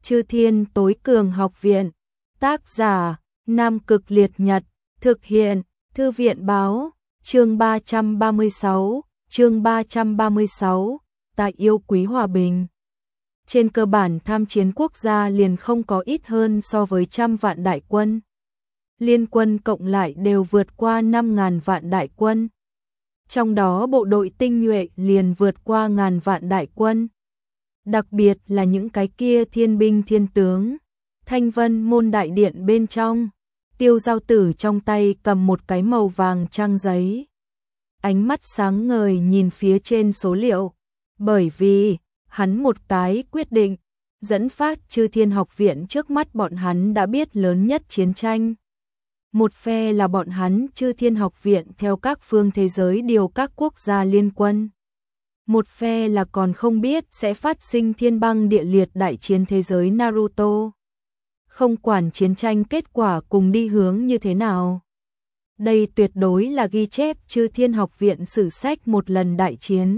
Chư Thiên Tối Cường Học Viện. Tác giả: Nam Cực Liệt Nhật. Thực hiện: Thư viện báo. Chương 336. Ta yêu quý hòa bình. Trên cơ bản tham chiến quốc gia liền không có ít hơn so với 100 vạn đại quân. Liên quân cộng lại đều vượt qua 5.000 vạn đại quân. Trong đó bộ đội tinh nhuệ liền vượt qua 1.000 vạn đại quân. Đặc biệt là những cái kia thiên binh thiên tướng. Thanh Vân Môn đại điện bên trong, Tiêu Giao Tử trong tay cầm một cái màu vàng trang giấy. Ánh mắt sáng ngời nhìn phía trên số liệu, bởi vì hắn một cái quyết định, dẫn phát Chư Thiên Học Viện trước mắt bọn hắn đã biết lớn nhất chiến tranh. Một phe là bọn hắn Chư Thiên Học Viện theo các phương thế giới điều các quốc gia liên quân. Một phe là còn không biết sẽ phát sinh thiên băng địa liệt đại chiến thế giới Naruto. Không quản chiến tranh kết quả cùng đi hướng như thế nào. Đây tuyệt đối là ghi chép Chư Thiên Học Viện sử sách một lần đại chiến.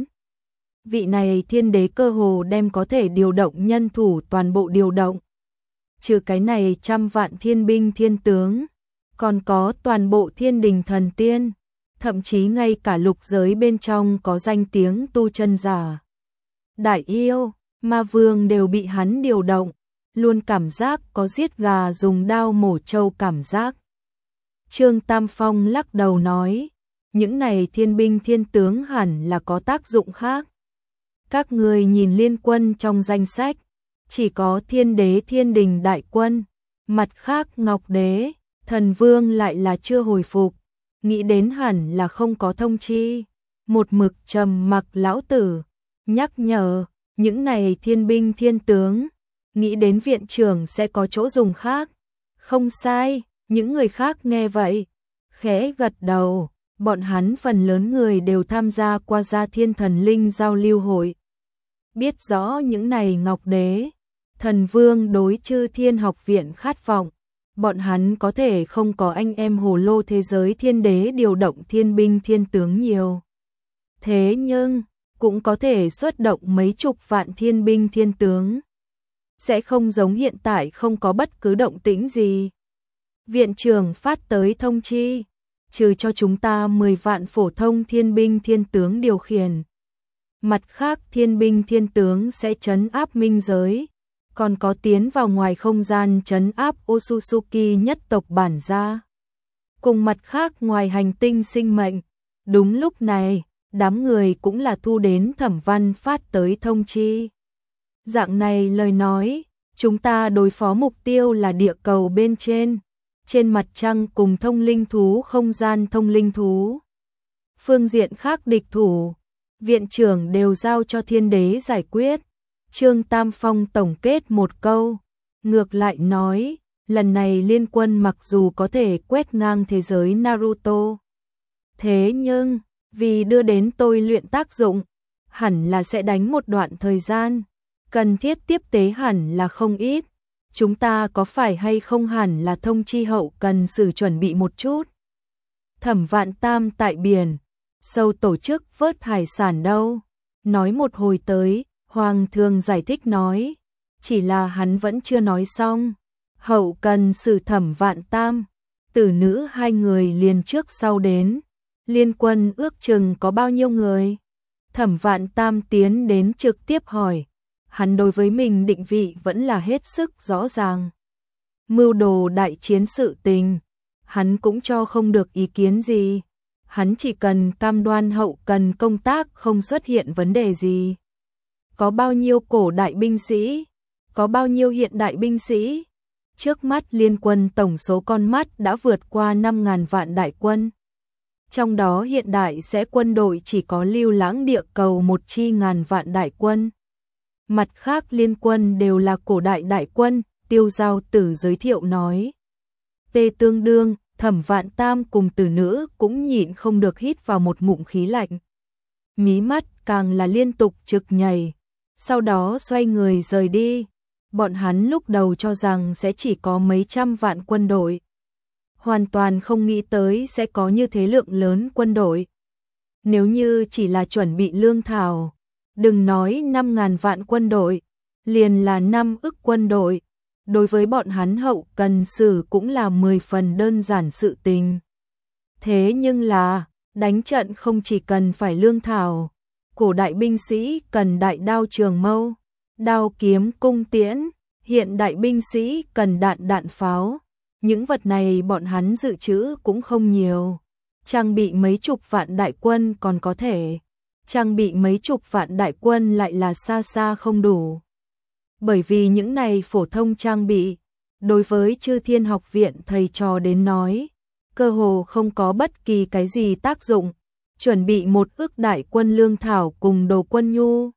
Vị này thiên đế cơ hồ đem có thể điều động nhân thủ toàn bộ điều động. Trừ cái này 100 vạn thiên binh thiên tướng, còn có toàn bộ thiên đình thần tiên, thậm chí ngay cả lục giới bên trong có danh tiếng tu chân giả. Đại yêu, ma vương đều bị hắn điều động, luôn cảm giác có giết gà dùng đao mổ trâu cảm giác. Trương Tam Phong lắc đầu nói, những này thiên binh thiên tướng hẳn là có tác dụng khác. Các người nhìn liên quân trong danh sách, chỉ có thiên đế thiên đình đại quân, mặt khác Ngọc Đế, Thần Vương lại là chưa hồi phục, nghĩ đến hẳn là không có thông chi. Một mực trầm mặc lão tử, nhắc nhở, những này thiên binh thiên tướng, nghĩ đến viện trưởng sẽ có chỗ dùng khác. Không sai, những người khác nghe vậy, khẽ gật đầu, bọn hắn phần lớn người đều tham gia qua Gia Thiên Thần Linh giao lưu hội. Biết rõ những này Ngọc Đế, Thần Vương đối Chư Thiên Học Viện khát vọng, bọn hắn có thể không có anh em hồ lô thế giới thiên đế điều động thiên binh thiên tướng nhiều. Thế nhưng, cũng có thể xuất động mấy chục vạn thiên binh thiên tướng. Sẽ không giống hiện tại không có bất cứ động tĩnh gì. Viện trưởng phát tới thông chi, trừ cho chúng ta 10 vạn phổ thông thiên binh thiên tướng điều khiển. Mặt khác thiên binh thiên tướng sẽ trấn áp minh giới, còn có tiến vào ngoài không gian trấn áp Otsutsuki nhất tộc bản gia. Cùng mặt khác ngoài hành tinh sinh mệnh. Đúng lúc này, đám người cũng là thu đến Thẩm Văn phát tới thông chi. Dạng này lời nói, chúng ta đối phó mục tiêu là địa cầu bên trên mặt trăng cùng thông linh thú không gian thông linh thú. Phương diện khác địch thủ, viện trưởng đều giao cho thiên đế giải quyết. Trương Tam Phong tổng kết một câu, ngược lại nói, lần này liên quân mặc dù có thể quét ngang thế giới Naruto. Thế nhưng, vì đưa đến tôi luyện tác dụng, hẳn là sẽ đánh một đoạn thời gian, cần thiết tiếp tế hẳn là không ít. Chúng ta có phải hay không hẳn là thông chi hậu cần sự chuẩn bị một chút. Thẩm Vạn Tam tại biển, sâu tổ chức vớt hải sản đâu. Nói một hồi tới, Hoàng Thường giải thích nói, chỉ là hắn vẫn chưa nói xong. Hậu cần sự Thẩm Vạn Tam, Tử Nữ hai người liền trước sau đến. Liên quân ước chừng có bao nhiêu người? Thẩm Vạn Tam tiến đến trực tiếp hỏi. Hắn đối với mình định vị vẫn là hết sức rõ ràng. Mưu đồ đại chiến sự tình, hắn cũng cho không được ý kiến gì. Hắn chỉ cần cam đoan hậu cần công tác không xuất hiện vấn đề gì. Có bao nhiêu cổ đại binh sĩ? Có bao nhiêu hiện đại binh sĩ? Trước mắt liên quân tổng số con mắt đã vượt qua 5.000 vạn đại quân. Trong đó hiện đại sẽ quân đội chỉ có lưu lãng địa cầu 1.000 vạn đại quân. Mặt khác liên quân đều là cổ đại đại quân, Tiêu Giao Tử giới thiệu nói. Tê tương đương, Thẩm Vạn Tam cùng Tử Nữ cũng nhịn không được hít vào một ngụm khí lạnh. Mí mắt càng là liên tục trực nhảy, sau đó xoay người rời đi. Bọn hắn lúc đầu cho rằng sẽ chỉ có mấy trăm vạn quân đội. Hoàn toàn không nghĩ tới sẽ có như thế lượng lớn quân đội. Nếu như chỉ là chuẩn bị lương thảo, đừng nói 5.000 vạn quân đội, liền là 5 ức quân đội. Đối với bọn hắn hậu cần xử cũng là 10 phần đơn giản sự tình. Thế nhưng là, đánh trận không chỉ cần phải lương thảo, cổ đại binh sĩ cần đại đao trường mâu, đao kiếm cung tiễn, hiện đại binh sĩ cần đạn pháo. Những vật này bọn hắn dự trữ cũng không nhiều. Trang bị mấy chục vạn đại quân còn có thể, trang bị mấy chục vạn đại quân lại là xa xa không đủ. Bởi vì những này phổ thông trang bị, đối với Chư Thiên Học viện thầy trò đến nói, cơ hồ không có bất kỳ cái gì tác dụng, chuẩn bị 1 ức đại quân lương thảo cùng đồ quân nhu.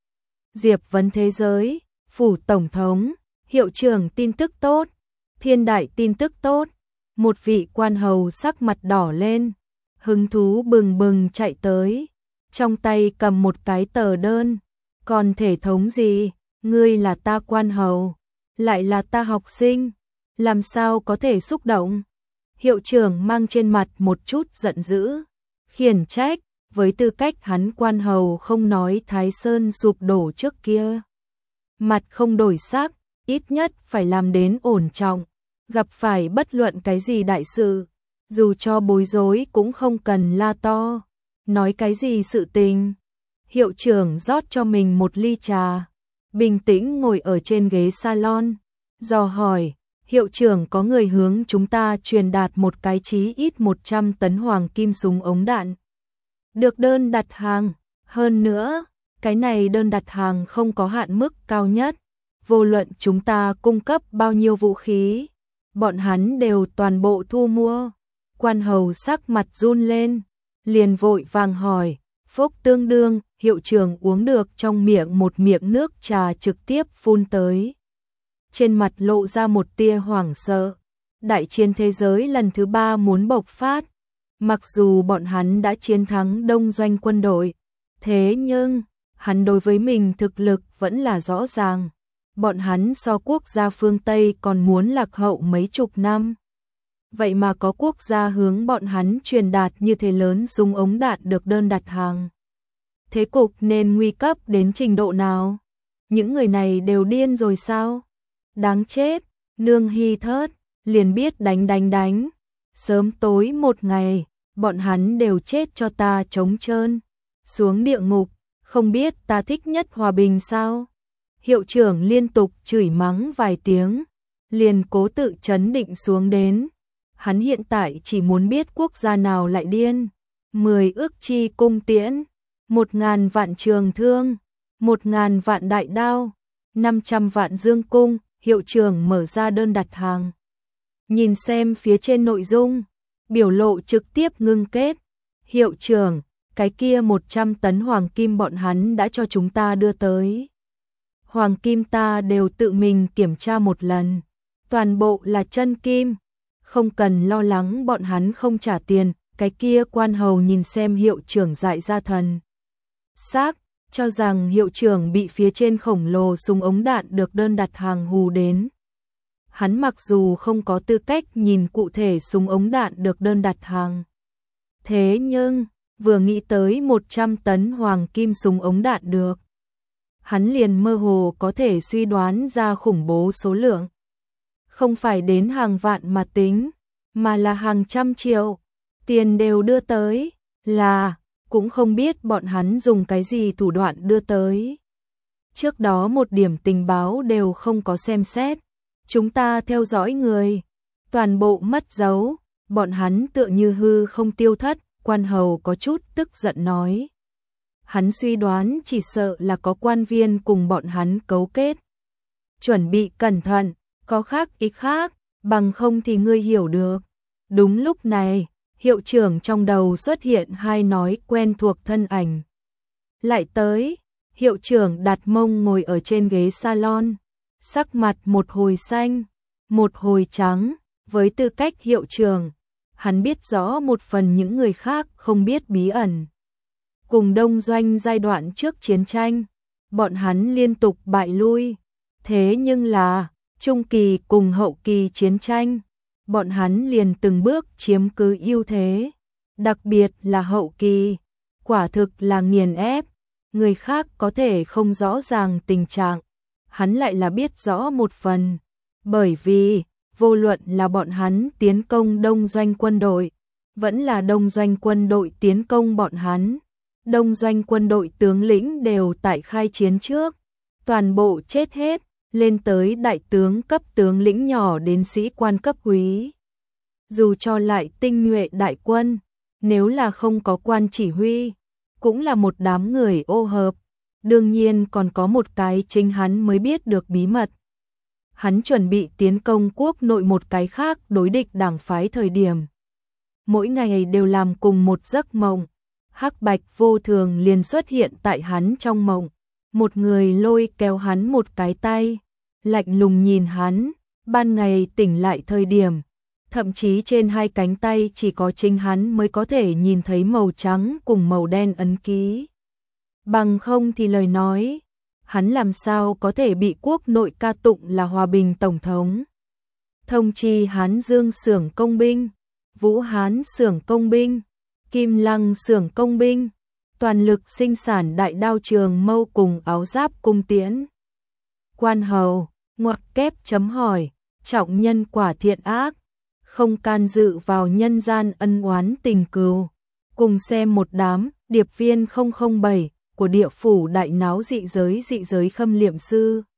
Diệp vấn thế giới, phủ tổng thống, hiệu trưởng tin tức tốt, thiên đại tin tức tốt, một vị quan hầu sắc mặt đỏ lên, hứng thú bừng bừng chạy tới, trong tay cầm một cái tờ đơn, còn thể thống gì, ngươi là ta quan hầu, lại là ta học sinh, làm sao có thể xúc động. Hiệu trưởng mang trên mặt một chút giận dữ, khiển trách, với tư cách hắn quan hầu không nói Thái Sơn sụp đổ trước kia. Mặt không đổi sắc, ít nhất phải làm đến ổn trọng, gặp phải bất luận cái gì đại sự, dù cho bối rối cũng không cần la to, nói cái gì sự tình. Hiệu trưởng rót cho mình một ly trà, bình tĩnh ngồi ở trên ghế salon, dò hỏi, hiệu trưởng có người hướng chúng ta truyền đạt một cái chí ít 100 tấn hoàng kim súng ống đạn. Được đơn đặt hàng, hơn nữa, cái này đơn đặt hàng không có hạn mức cao nhất, vô luận chúng ta cung cấp bao nhiêu vũ khí, bọn hắn đều toàn bộ thu mua. Quan hầu sắc mặt run lên, liền vội vàng hỏi, phốc tương đương, hiệu trưởng uống được trong miệng một miệng nước trà trực tiếp phun tới. Trên mặt lộ ra một tia hoảng sợ, đại chiến thế giới lần thứ 3 muốn bộc phát, mặc dù bọn hắn đã chiến thắng đông doanh quân đội, thế nhưng, hắn đối với mình thực lực vẫn là rõ ràng, bọn hắn so quốc gia phương Tây còn muốn lạc hậu mấy chục năm. Vậy mà có quốc gia hướng bọn hắn truyền đạt như thế lớn súng ống đạn được đơn đặt hàng. Thế cục nên nguy cấp đến trình độ nào? Những người này đều điên rồi sao? Đáng chết, nương hy thớt, liền biết đánh. Sớm tối một ngày, bọn hắn đều chết cho ta trống trơn. Xuống địa ngục, không biết ta thích nhất hòa bình sao? Hiệu trưởng liên tục chửi mắng vài tiếng, liền cố tự trấn định xuống đến. Hắn hiện tại chỉ muốn biết quốc gia nào lại điên. 10 ức chi cung tiễn, 1000 vạn trường thương, 1000 vạn đại đao, 500 vạn dương cung. Hiệu trưởng mở ra đơn đặt hàng. Nhìn xem phía trên nội dung, biểu lộ trực tiếp ngưng kết. Hiệu trưởng, cái kia 100 tấn hoàng kim bọn hắn đã cho chúng ta đưa tới. Hoàng kim ta đều tự mình kiểm tra một lần. Toàn bộ là chân kim. Không cần lo lắng bọn hắn không trả tiền. Cái kia quan hầu nhìn xem hiệu trưởng dại ra thần xác, cho rằng hiệu trưởng bị phía trên khổng lồ súng ống đạn được đơn đặt hàng hù đến. Hắn mặc dù không có tư cách nhìn cụ thể súng ống đạn được đơn đặt hàng. Thế nhưng, vừa nghĩ tới 100 tấn hoàng kim súng ống đạn được, hắn liền mơ hồ có thể suy đoán ra khủng bố số lượng. Không phải đến hàng vạn mà tính, mà là hàng trăm triệu, tiền đều đưa tới, là cũng không biết bọn hắn dùng cái gì thủ đoạn đưa tới. Trước đó một điểm tình báo đều không có xem xét, chúng ta theo dõi người, toàn bộ mất dấu, bọn hắn tựa như hư không tiêu thất, quan hầu có chút tức giận nói. Hắn suy đoán chỉ sợ là có quan viên cùng bọn hắn cấu kết. Chuẩn bị cẩn thận, có khác ý khác, bằng không thì ngươi hiểu được. Đúng lúc này, hiệu trưởng trong đầu xuất hiện hai nói quen thuộc thân ảnh. Lại tới, hiệu trưởng đặt mông ngồi ở trên ghế salon, sắc mặt một hồi xanh, một hồi trắng, với tư cách hiệu trưởng, hắn biết rõ một phần những người khác không biết bí ẩn. Cùng đông doanh giai đoạn trước chiến tranh, bọn hắn liên tục bại lui, thế nhưng là, trung kỳ cùng hậu kỳ chiến tranh, bọn hắn liền từng bước chiếm cứ ưu thế, đặc biệt là hậu kỳ, quả thực là nghiền ép, người khác có thể không rõ ràng tình trạng, hắn lại là biết rõ một phần, bởi vì vô luận là bọn hắn tiến công đông doanh quân đội, vẫn là đông doanh quân đội tiến công bọn hắn, đông doanh quân đội tướng lĩnh đều tại khai chiến trước, toàn bộ chết hết, lên tới đại tướng cấp tướng lĩnh nhỏ đến sĩ quan cấp úy. Dù cho lại tinh nhuệ đại quân, nếu là không có quan chỉ huy, cũng là một đám người ô hợp. Đương nhiên còn có một cái chính hắn mới biết được bí mật. Hắn chuẩn bị tiến công quốc nội một cái khác đối địch đảng phái thời điểm. Mỗi ngày đều làm cùng một giấc mộng. Hắc Bạch vô thường liền xuất hiện tại hắn trong mộng. Một người lôi kéo hắn một cái tay, lạnh lùng nhìn hắn, ban ngày tỉnh lại thời điểm. Thậm chí trên hai cánh tay chỉ có chính hắn mới có thể nhìn thấy màu trắng cùng màu đen ấn ký. Bằng không thì lời nói, hắn làm sao có thể bị quốc nội ca tụng là hòa bình tổng thống. Thông chi Hán Dương xưởng công binh, Vũ Hán xưởng công binh, Kim Lăng xưởng công binh, toàn lực sinh sản đại đao trường mâu cùng áo giáp cung tiễn. Quan hầu, ngoặc kép chấm hỏi, trọng nhân quả thiện ác, không can dự vào nhân gian ân oán tình cừu. Cùng xem một đám điệp viên 007 của địa phủ đại náo dị giới khâm liệm sư.